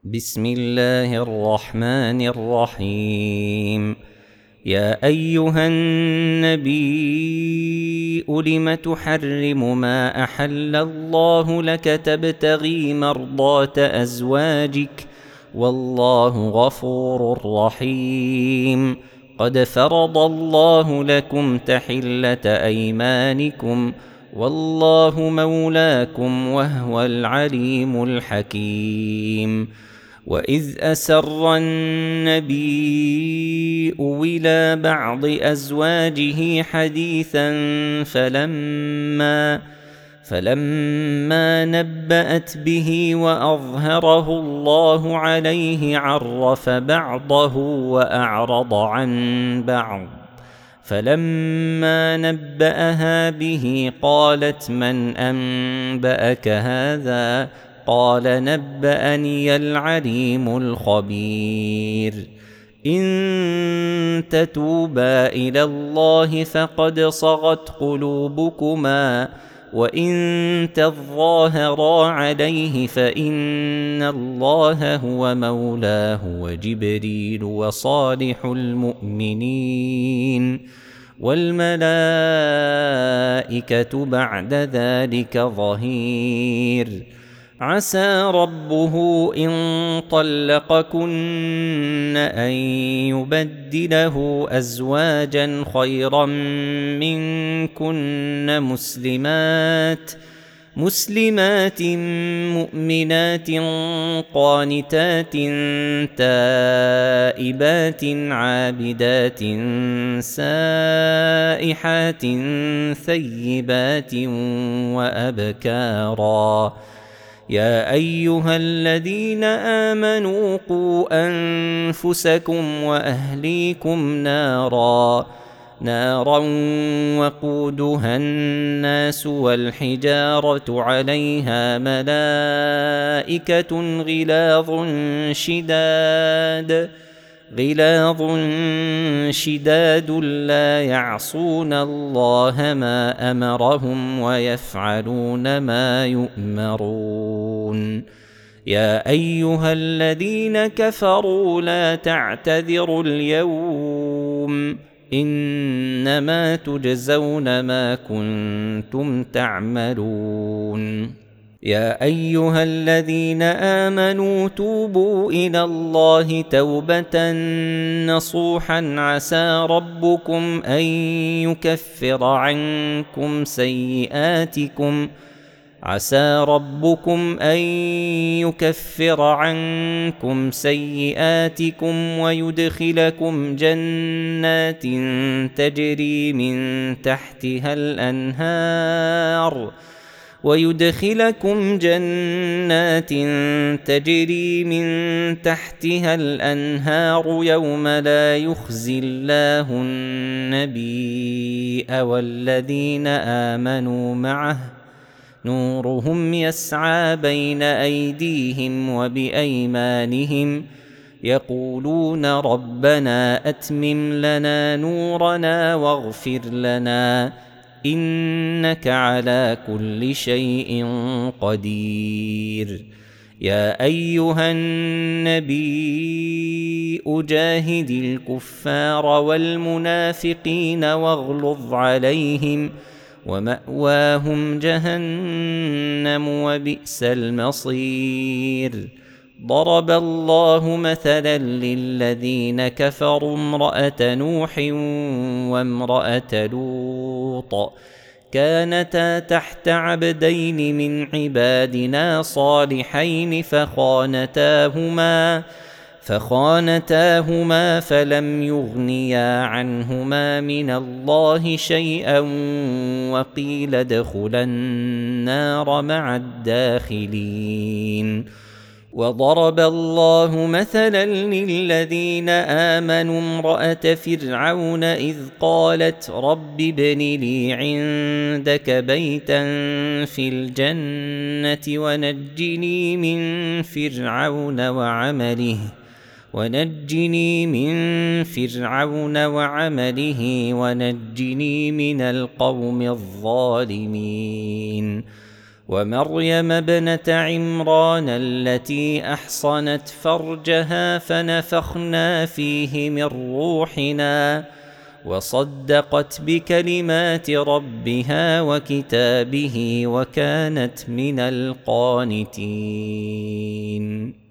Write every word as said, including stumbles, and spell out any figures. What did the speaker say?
بسم الله الرحمن الرحيم. يا أيها النبي لم تحرم ما أحل الله لك تبتغي مرضات أزواجك والله غفور رحيم. قد فرض الله لكم تحلة أيمانكم والله مولاكم وهو العليم الحكيم. وإذ أسر النبي إلى بعض أزواجه حديثا فلما فلما نبأت به وأظهره الله عليه عرف بعضه وأعرض عن بعض. فلما نبأها به قالت من أنبأك هذا؟ قال نبأني العليم الخبير. إن تتوبا إلى الله فقد صغت قلوبكما وإن تظاهرا عليه فإن الله هو مولاه وجبريل وصالح المؤمنين والملائكة بعد ذلك ظهير. عسى ربه إن طلقكن أن يبدله أزواجا خيرا منكن مسلمات مسلمات مؤمنات قانتات تائبات عابدات سائحات ثيبات وأبكارا. يا أيها الذين آمنوا قوا أنفسكم وأهليكم نارا نارا وقودها الناس والحجارة عليها ملائكة غلاظ شداد غلاظ شداد لا يعصون الله ما أمرهم ويفعلون ما يؤمرون. يا أيها الذين كفروا لا تعتذروا اليوم إنما تجزون ما كنتم تعملون. يا أيها الذين آمنوا توبوا إلى الله توبة نصوحا عسى ربكم أن يكفر عنكم سيئاتكم عسى ربكم أن يكفر عنكم سيئاتكم ويدخلكم جنات تجري من تحتها الأنهار ويدخلكم جنات تجري من تحتها الأنهار يوم لا يخزي الله النبي والذين آمنوا معه نورهم يسعى بين أيديهم وبأيمانهم يقولون ربنا أتمم لنا نورنا واغفر لنا إنك على كل شيء قدير. يا أيها النبي جاهد الكفار والمنافقين واغلظ عليهم ومأواهم جهنم وبئس المصير. ضرب الله مثلا للذين كفروا امرأة نوح وامرأة لوط كانتا تحت عبدين من عبادنا صالحين فخانتاهما فخانتاهما فلم يغنيا عنهما من الله شيئا وقيل ادخلا النار مع الداخلين. وضرب الله مثلا للذين آمنوا امرأة فرعون إذ قالت رب ابن لي عندك بيتا في الجنة ونجني من فرعون وعمله ونجني من فرعون وعمله ونجني من القوم الظالمين. ومريم ابنة عمران التي أحصنت فرجها فنفخنا فيه من روحنا وصدقت بكلمات ربها وكتابه وكانت من القانتين.